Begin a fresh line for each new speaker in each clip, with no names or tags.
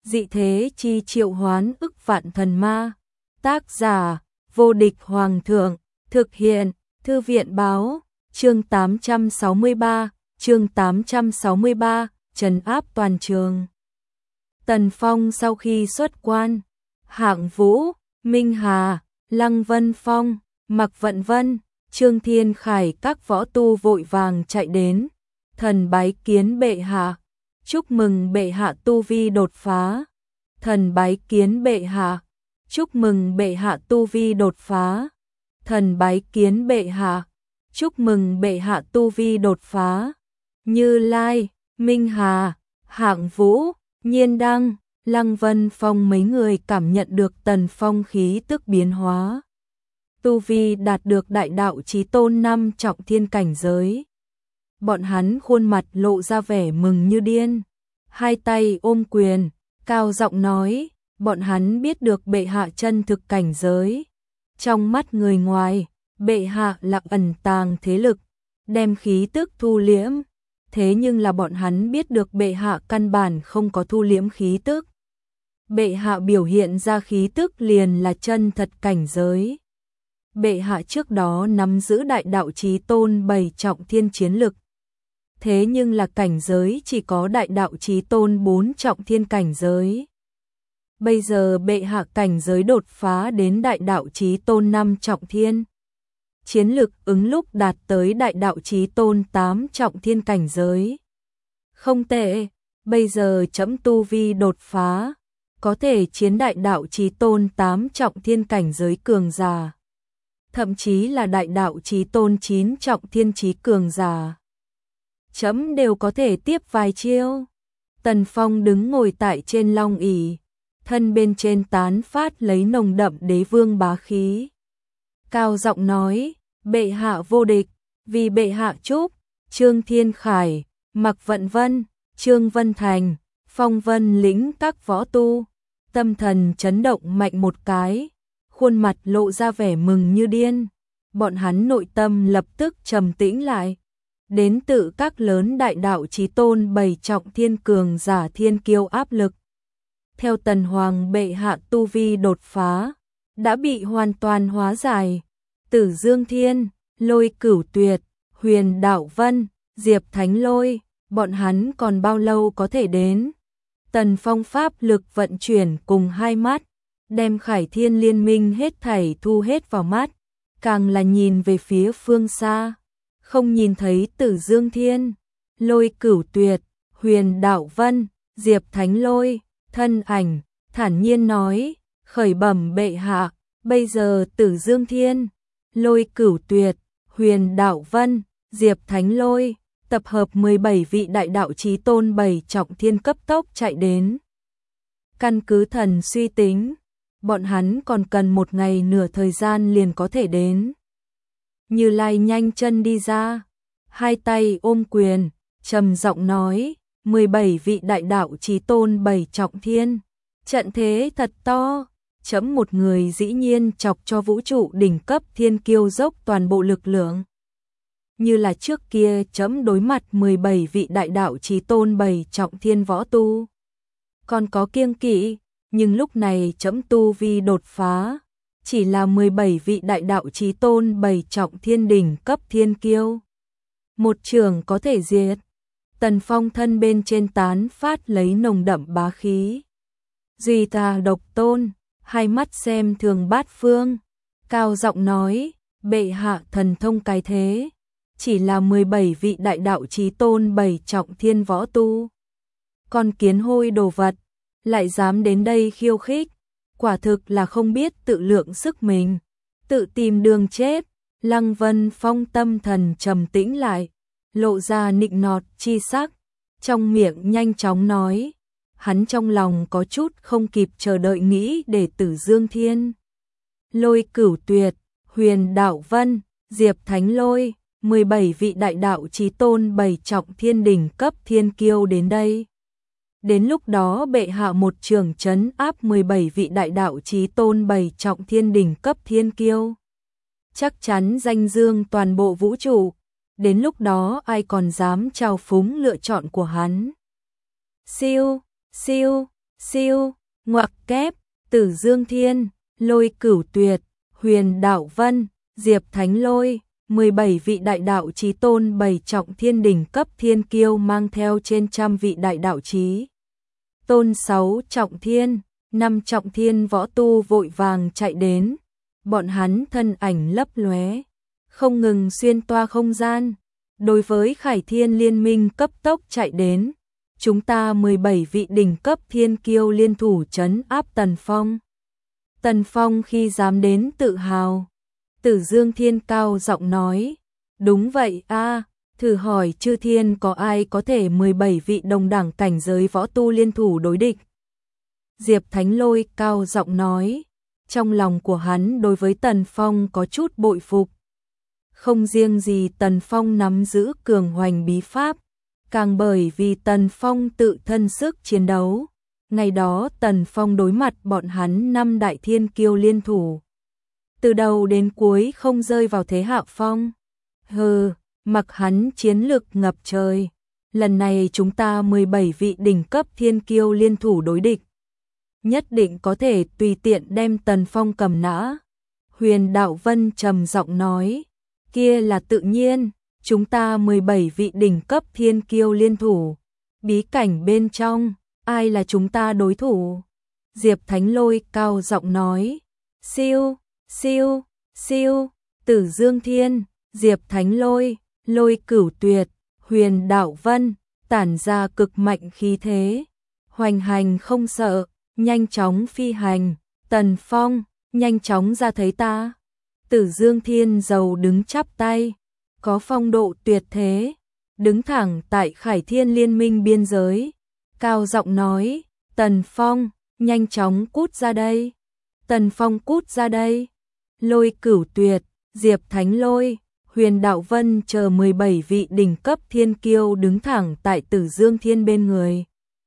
dị thế chi triệu hoán ức vạn thần ma. Tác giả, vô địch hoàng thượng, thực hiện, thư viện báo, chương 863, trấn áp toàn trường. Tần Phong sau khi xuất quan, Hạng Vũ, Minh Hà, Lăng Vân Phong, Mạc Vận Vân, Trương Thiên Khải các võ tu vội vàng chạy đến, thần bái kiến bệ hạ, chúc mừng bệ hạ tu vi đột phá. Thần bái kiến bệ hạ, chúc mừng bệ hạ tu vi đột phá. Thần bái kiến bệ hạ, chúc mừng bệ hạ tu vi đột phá. Như Lai, Minh Hà, Hạng Vũ, Nhiên Đăng, Lăng Vân Phong mấy người cảm nhận được Tần Phong khí tức biến hóa. Tu vi đạt được đại đạo chí tôn 5 trọng thiên cảnh giới. Bọn hắn khuôn mặt lộ ra vẻ mừng như điên, hai tay ôm quyền, cao giọng nói, bọn hắn biết được bệ hạ chân thực cảnh giới. Trong mắt người ngoài, bệ hạ là ẩn tàng thế lực, đem khí tức thu liễm. Thế nhưng là bọn hắn biết được bệ hạ căn bản không có thu liễm khí tức. Bệ hạ biểu hiện ra khí tức liền là chân thật cảnh giới. Bệ hạ trước đó nắm giữ đại đạo chí tôn 7 trọng thiên chiến lực. Thế nhưng là cảnh giới chỉ có đại đạo chí tôn 4 trọng thiên cảnh giới. Bây giờ bệ hạ cảnh giới đột phá đến đại đạo chí tôn 5 trọng thiên. Chiến lực ứng lúc đạt tới đại đạo chí tôn 8 trọng thiên cảnh giới. Không tệ, bây giờ chấm tu vi đột phá, có thể chiến đại đạo chí tôn 8 trọng thiên cảnh giới cường giả. Thậm chí là đại đạo chí tôn 9 trọng thiên chí cường giả. Chấm đều có thể tiếp vài chiêu. Tần Phong đứng ngồi tại trên long ỷ, thân bên trên tán phát lấy nồng đậm đế vương bá khí. Cao giọng nói, bệ hạ vô địch, vì bệ hạ chúc. Trương Thiên Khải, Mạc Vận Vân, Trương Vân Thành, Phong Vân lĩnh các võ tu, tâm thần chấn động mạnh một cái, khuôn mặt lộ ra vẻ mừng như điên. Bọn hắn nội tâm lập tức trầm tĩnh lại. Đến tự các lớn đại đạo chí tôn 7 trọng thiên cường giả thiên kiêu áp lực. Theo Tần Hoàng bệ hạ tu vi đột phá, đã bị hoàn toàn hóa giải. Tử Dương Thiên, Lôi Cửu Tuyệt, Huyền Đạo Vân, Diệp Thánh Lôi, bọn hắn còn bao lâu có thể đến? Tần Phong pháp lực vận chuyển cùng hai mắt, đem Khải Thiên liên minh hết thảy thu hết vào mắt, càng là nhìn về phía phương xa, không nhìn thấy Tử Dương Thiên, Lôi Cửu Tuyệt, Huyền Đạo Vân, Diệp Thánh Lôi, thân ảnh, thản nhiên nói, khởi bẩm bệ hạ, bây giờ Tử Dương Thiên, Lôi Cửu Tuyệt, Huyền Đạo Vân, Diệp Thánh Lôi, tập hợp 17 vị đại đạo chí tôn 7 trọng thiên cấp tốc chạy đến. Căn cứ thần suy tính, bọn hắn còn cần một ngày nửa thời gian liền có thể đến. Như Lai nhanh chân đi ra, hai tay ôm quyền, trầm giọng nói, 17 vị đại đạo chí tôn 7 trọng thiên, trận thế thật to. Chấm một người dĩ nhiên chọc cho vũ trụ đỉnh cấp thiên kiêu dốc toàn bộ lực lượng. Như là trước kia chấm đối mặt 17 vị đại đạo chí tôn 7 trọng thiên võ tu. Còn có kiêng kỵ, nhưng lúc này chấm tu vi đột phá, chỉ là 17 vị đại đạo chí tôn 7 trọng thiên đỉnh cấp thiên kiêu. Một trường có thể diệt. Tần Phong thân bên trên tán phát lấy nồng đậm bá khí. Duy ta độc tôn, hai mắt xem thường bát phương, cao giọng nói, bệ hạ thần thông cái thế, chỉ là 17 vị đại đạo chí tôn 7 trọng thiên võ tu. Con kiến hôi đồ vật, lại dám đến đây khiêu khích, quả thực là không biết tự lượng sức mình, tự tìm đường chết. Lăng Vân Phong tâm thần trầm tĩnh lại, lộ ra nịnh nọt chi sắc, trong miệng nhanh chóng nói. Hắn trong lòng có chút không kịp chờ đợi nghĩ để Tử Dương Thiên, Lôi Cửu Tuyệt, Huyền Đạo Vân, Diệp Thánh Lôi, 17 vị đại đạo chí tôn 7 trọng thiên đỉnh cấp thiên kiêu đến đây. Đến lúc đó bệ hạ một trường trấn áp 17 vị đại đạo chí tôn 7 trọng thiên đỉnh cấp thiên kiêu. Chắc chắn danh dương toàn bộ vũ trụ, đến lúc đó ai còn dám trao phúng lựa chọn của hắn. Siêu, siêu, Siêu, ngoặc kép, Tử Dương Thiên, Lôi Cửu Tuyệt, Huyền Đạo Vân, Diệp Thánh Lôi, 17 vị đại đạo chí tôn 7 trọng thiên đỉnh cấp thiên kiêu mang theo trên trăm vị đại đạo chí tôn 6 trọng thiên, 5 trọng thiên võ tu vội vàng chạy đến, bọn hắn thân ảnh lấp lóe, không ngừng xuyên toa không gian. Đối với Khải Thiên Liên Minh cấp tốc chạy đến, chúng ta 17 vị đỉnh cấp thiên kiêu liên thủ trấn áp Tần Phong. Tần Phong khi dám đến tự hào. Tử Dương Thiên cao giọng nói, đúng vậy a, thử hỏi chư thiên có ai có thể 17 vị đồng đẳng cảnh giới võ tu liên thủ đối địch. Diệp Thánh Lôi cao giọng nói, trong lòng của hắn đối với Tần Phong có chút bội phục. Không riêng gì Tần Phong nắm giữ cường hoành bí pháp, càng bởi vì Tần Phong tự thân sức chiến đấu. Ngày đó Tần Phong đối mặt bọn hắn 5 đại thiên kiêu liên thủ, từ đầu đến cuối không rơi vào thế hạ phong. Hừ, mặc hắn chiến lực ngập trời. Lần này chúng ta 17 vị đỉnh cấp thiên kiêu liên thủ đối địch, nhất định có thể tùy tiện đem Tần Phong cầm nã. Huyền Đạo Vân trầm giọng nói, kia là tự nhiên, chúng ta 17 vị đỉnh cấp thiên kiêu liên thủ, bí cảnh bên trong, ai là chúng ta đối thủ? Diệp Thánh Lôi cao giọng nói, siêu, siêu, siêu, Tử Dương Thiên, Diệp Thánh Lôi, Lôi Cửu Tuyệt, Huyền Đạo Vân, tản ra cực mạnh khí thế, hoành hành không sợ, nhanh chóng phi hành. Tần Phong, nhanh chóng ra thấy ta. Tử Dương Thiên giàu đứng chắp tay, có phong độ tuyệt thế, đứng thẳng tại Khải Thiên Liên Minh biên giới, cao giọng nói, Tần Phong, nhanh chóng cút ra đây. Tần Phong cút ra đây. Lôi Cửu Tuyệt, Diệp Thánh Lôi, Huyền Đạo Vân chờ 17 vị đỉnh cấp thiên kiêu đứng thẳng tại Tử Dương Thiên bên người.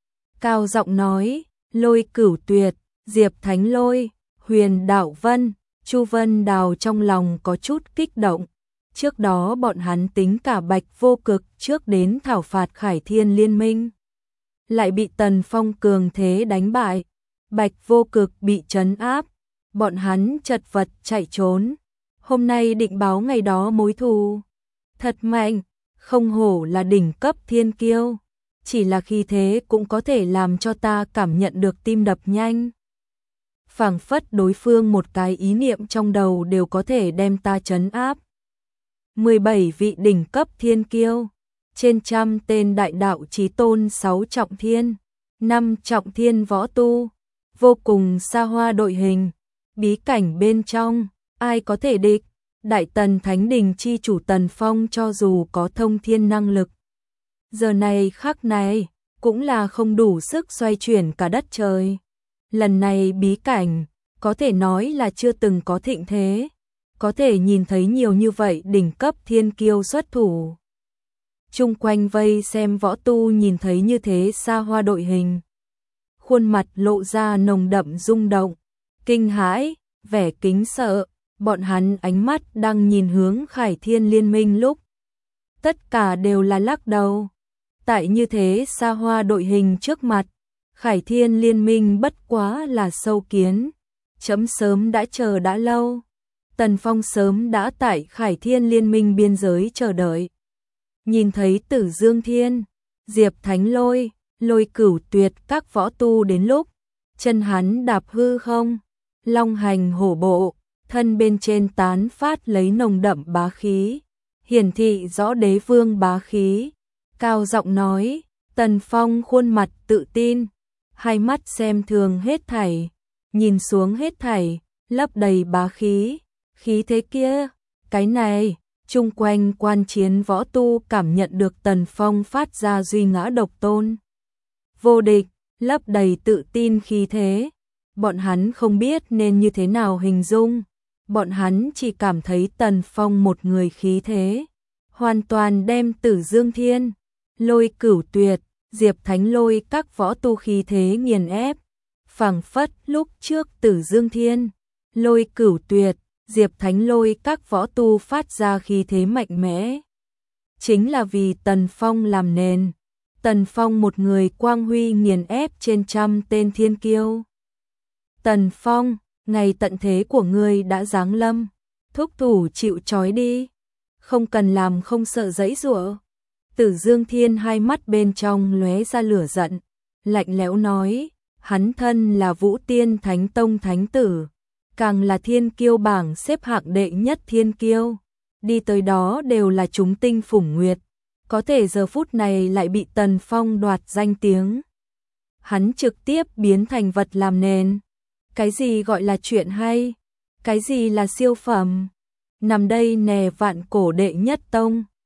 Cao giọng nói, Lôi Cửu Tuyệt, Diệp Thánh Lôi, Huyền Đạo Vân, Chu Vân Đào trong lòng có chút kích động. Trước đó bọn hắn tính cả Bạch Vô Cực trước đến thảo phạt Khải Thiên Liên Minh, lại bị Tần Phong cường thế đánh bại. Bạch Vô Cực bị trấn áp, bọn hắn chật vật chạy trốn. Hôm nay định báo ngày đó mối thù. Thật mạnh, không hổ là đỉnh cấp thiên kiêu, chỉ là khi thế cũng có thể làm cho ta cảm nhận được tim đập nhanh. Phảng phất đối phương một cái ý niệm trong đầu đều có thể đem ta trấn áp. 17 vị đỉnh cấp thiên kiêu, trên trăm tên đại đạo chí tôn 6 trọng thiên, 5 trọng thiên võ tu, vô cùng xa hoa đội hình, bí cảnh bên trong, ai có thể địch? Đại Tần Thánh Đình chi chủ Tần Phong cho dù có thông thiên năng lực, giờ này khắc này cũng là không đủ sức xoay chuyển cả đất trời. Lần này bí cảnh có thể nói là chưa từng có thịnh thế, có thể nhìn thấy nhiều như vậy đỉnh cấp thiên kiêu xuất thủ. Chung quanh vây xem võ tu nhìn thấy như thế xa hoa đội hình, khuôn mặt lộ ra nồng đậm rung động, kinh hãi, vẻ kính sợ. Bọn hắn ánh mắt đang nhìn hướng Khải Thiên Liên Minh lúc, tất cả đều là lắc đầu. Tại như thế xa hoa đội hình trước mặt, Khải Thiên Liên Minh bất quá là sâu kiến. Chấm sớm đã chờ đã lâu. Tần Phong sớm đã tại Khải Thiên Liên Minh biên giới chờ đợi. Nhìn thấy Tử Dương Thiên, Diệp Thánh Lôi, Lôi Cửu Tuyệt các võ tu đến lúc, chân hắn đạp hư không, long hành hổ bộ, thân bên trên tán phát lấy nồng đậm bá khí, hiển thị rõ đế vương bá khí. Cao giọng nói, Tần Phong khuôn mặt tự tin, hai mắt xem thường hết thảy, nhìn xuống hết thảy, lấp đầy bá khí, khí thế kia, cái này, chung quanh quan chiến võ tu cảm nhận được Tần Phong phát ra duy ngã độc tôn. Vô địch, lấp đầy tự tin khí thế, bọn hắn không biết nên như thế nào hình dung. Bọn hắn chỉ cảm thấy Tần Phong một người khí thế, hoàn toàn đem Tử Dương Thiên, Lôi Cửu Tuyệt, Diệp Thánh Lôi các võ tu khí thế nghiền ép. Phảng phất lúc trước Tử Dương Thiên, Lôi Cửu Tuyệt, Diệp Thánh Lôi các võ tu phát ra khí thế mạnh mẽ, chính là vì Tần Phong làm nền. Tần Phong một người quang huy nghiền ép trên trăm tên thiên kiêu. Tần Phong, ngày tận thế của ngươi đã giáng lâm, thúc thủ chịu trói đi, không cần làm không sợ giãy giụa. Tử Dương Thiên hai mắt bên trong lóe ra lửa giận, lạnh lẽo nói, hắn thân là Vũ Tiên Thánh Tông thánh tử, càng là thiên kiêu bảng xếp hạng đệ nhất thiên kiêu, đi tới đó đều là chúng tinh phủng nguyệt, có thể giờ phút này lại bị Tần Phong đoạt danh tiếng. Hắn trực tiếp biến thành vật làm nền. Cái gì gọi là chuyện hay? Cái gì là siêu phẩm? Nằm đây nè vạn cổ đệ nhất tông,